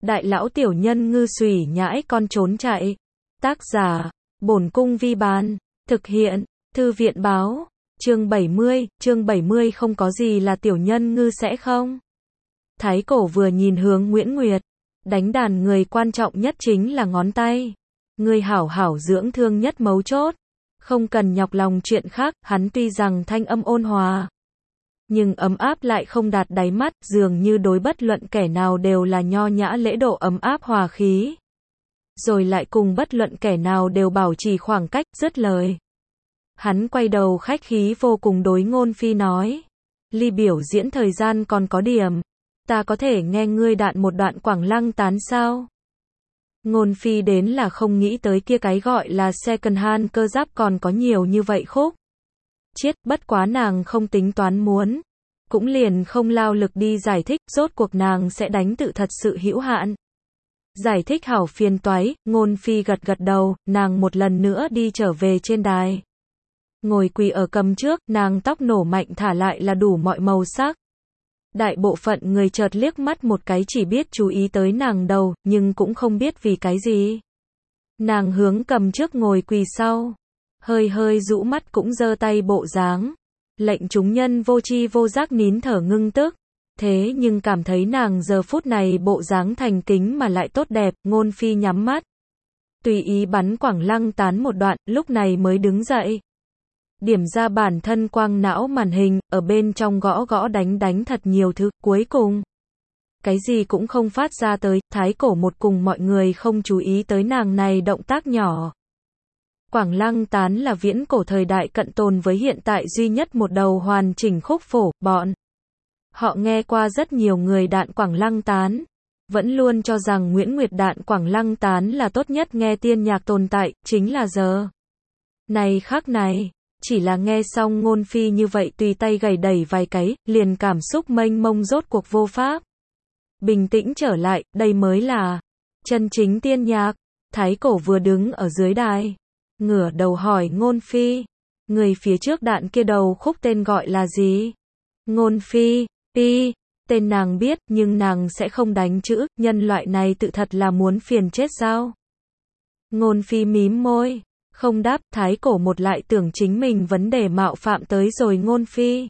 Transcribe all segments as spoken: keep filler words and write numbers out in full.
Đại lão tiểu nhân ngư xùy nhãi con trốn chạy. Tác giả, Bổn Cung Vi Bán. Thực hiện, Thư viện Báo. Chương bảy mươi, chương bảy mươi không có gì là tiểu nhân ngư sẽ không. Thái Cổ vừa nhìn hướng Nguyễn Nguyệt. Đánh đàn người quan trọng nhất chính là ngón tay. Người hảo hảo dưỡng thương nhất mấu chốt. Không cần nhọc lòng chuyện khác, hắn tuy rằng thanh âm ôn hòa. Nhưng ấm áp lại không đạt đáy mắt, dường như đối bất luận kẻ nào đều là nho nhã lễ độ ấm áp hòa khí. Rồi lại cùng bất luận kẻ nào đều bảo trì khoảng cách, dứt lời. Hắn quay đầu khách khí vô cùng đối Ngôn Phi nói. Ly biểu diễn thời gian còn có điểm. Ta có thể nghe ngươi đạn một đoạn Quảng Lăng tán sao? Ngôn Phi đến là không nghĩ tới kia cái gọi là second hand cơ giáp còn có nhiều như vậy khúc. Chiết, bất quá nàng không tính toán muốn. Cũng liền không lao lực đi giải thích, rốt cuộc nàng sẽ đánh tự thật sự hữu hạn. Giải thích hảo phiền toái, Ngôn Phi gật gật đầu, nàng một lần nữa đi trở về trên đài. Ngồi quỳ ở cầm trước, nàng tóc nổ mạnh thả lại là đủ mọi màu sắc. Đại bộ phận người chợt liếc mắt một cái chỉ biết chú ý tới nàng đầu, nhưng cũng không biết vì cái gì. Nàng hướng cầm trước ngồi quỳ sau. Hơi hơi rũ mắt cũng giơ tay bộ dáng. Lệnh chúng nhân vô tri vô giác nín thở ngưng tức. Thế nhưng cảm thấy nàng giờ phút này bộ dáng thành kính mà lại tốt đẹp, Ngôn Phi nhắm mắt. Tùy ý bắn Quảng Lăng tán một đoạn, lúc này mới đứng dậy. Điểm ra bản thân quang não màn hình, ở bên trong gõ gõ đánh đánh thật nhiều thứ, cuối cùng. Cái gì cũng không phát ra tới, Thái Cổ một cùng mọi người không chú ý tới nàng này động tác nhỏ. Quảng Lăng tán là viễn cổ thời đại cận tồn với hiện tại duy nhất một đầu hoàn chỉnh khúc phổ, bọn. Họ nghe qua rất nhiều người đạn Quảng Lăng tán. Vẫn luôn cho rằng Nguyễn Nguyệt đạn Quảng Lăng tán là tốt nhất nghe tiên nhạc tồn tại, chính là giờ. Này khác này. Chỉ là nghe xong Ngôn Phi như vậy tùy tay gảy đẩy vài cái, liền cảm xúc mênh mông rốt cuộc vô pháp. Bình tĩnh trở lại, đây mới là chân chính tiên nhạc. Thái Cổ vừa đứng ở dưới đài. Ngửa đầu hỏi Ngôn Phi. Người phía trước đạn kia đầu khúc tên gọi là gì? Ngôn Phi, Pi, tên nàng biết, nhưng nàng sẽ không đánh chữ, nhân loại này tự thật là muốn phiền chết sao? Ngôn Phi mím môi. Không đáp, Thái Cổ một lại tưởng chính mình vấn đề mạo phạm tới rồi Ngôn Phi.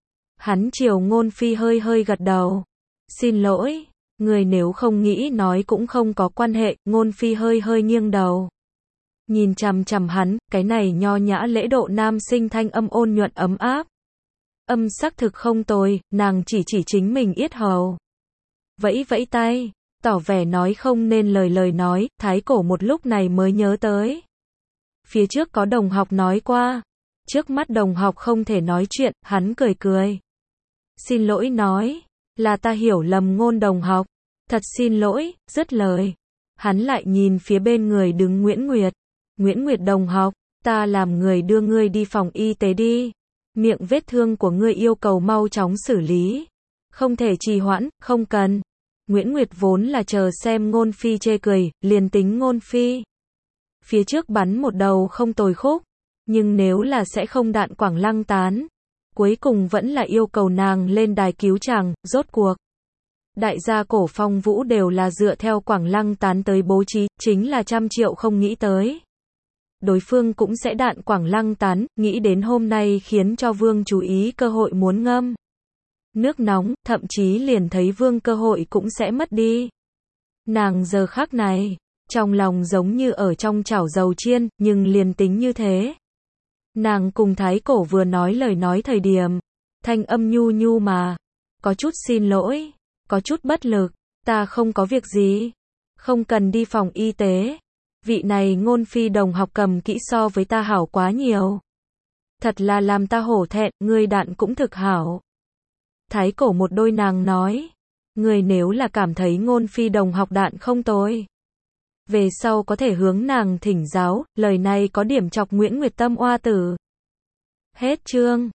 Hắn chiều Ngôn Phi hơi hơi gật đầu. Xin lỗi, người nếu không nghĩ nói cũng không có quan hệ, Ngôn Phi hơi hơi nghiêng đầu. Nhìn chằm chằm hắn, cái này nho nhã lễ độ nam sinh thanh âm ôn nhuận ấm áp. Âm sắc thực không tồi, nàng chỉ chỉ chính mình yết hầu. Vẫy vẫy tay, tỏ vẻ nói không nên lời lời nói, Thái Cổ một lúc này mới nhớ tới. Phía trước có đồng học nói qua. Trước mắt đồng học không thể nói chuyện, hắn cười cười. Xin lỗi nói. Là ta hiểu lầm Ngôn đồng học. Thật xin lỗi, dứt lời. Hắn lại nhìn phía bên người đứng Nguyễn Nguyệt. Nguyễn Nguyệt đồng học, ta làm người đưa ngươi đi phòng y tế đi. Miệng vết thương của ngươi yêu cầu mau chóng xử lý. Không thể trì hoãn, không cần. Nguyễn Nguyệt vốn là chờ xem Ngôn Phi chê cười, liền tính Ngôn Phi. Phía trước bắn một đầu không tồi khúc, nhưng nếu là sẽ không đạn Quảng Lăng tán, cuối cùng vẫn là yêu cầu nàng lên đài cứu chàng, rốt cuộc. Đại gia cổ phong vũ đều là dựa theo Quảng Lăng tán tới bố trí, chính là trăm triệu không nghĩ tới. Đối phương cũng sẽ đạn Quảng Lăng tán, nghĩ đến hôm nay khiến cho Vương chú ý cơ hội muốn ngâm. Nước nóng, thậm chí liền thấy Vương cơ hội cũng sẽ mất đi. Nàng giờ khắc này. Trong lòng giống như ở trong chảo dầu chiên, nhưng liền tính như thế. Nàng cùng Thái Cổ vừa nói lời nói thời điểm. Thanh âm nhu nhu mà. Có chút xin lỗi. Có chút bất lực. Ta không có việc gì. Không cần đi phòng y tế. Vị này Ngôn Phi đồng học cầm kỹ so với ta hảo quá nhiều. Thật là làm ta hổ thẹn, ngươi đạn cũng thực hảo. Thái Cổ một đôi nàng nói. Ngươi nếu là cảm thấy Ngôn Phi đồng học đạn không tồi. Về sau có thể hướng nàng thỉnh giáo, lời này có điểm chọc Nguyễn Nguyệt tâm oa tử. Hết chương.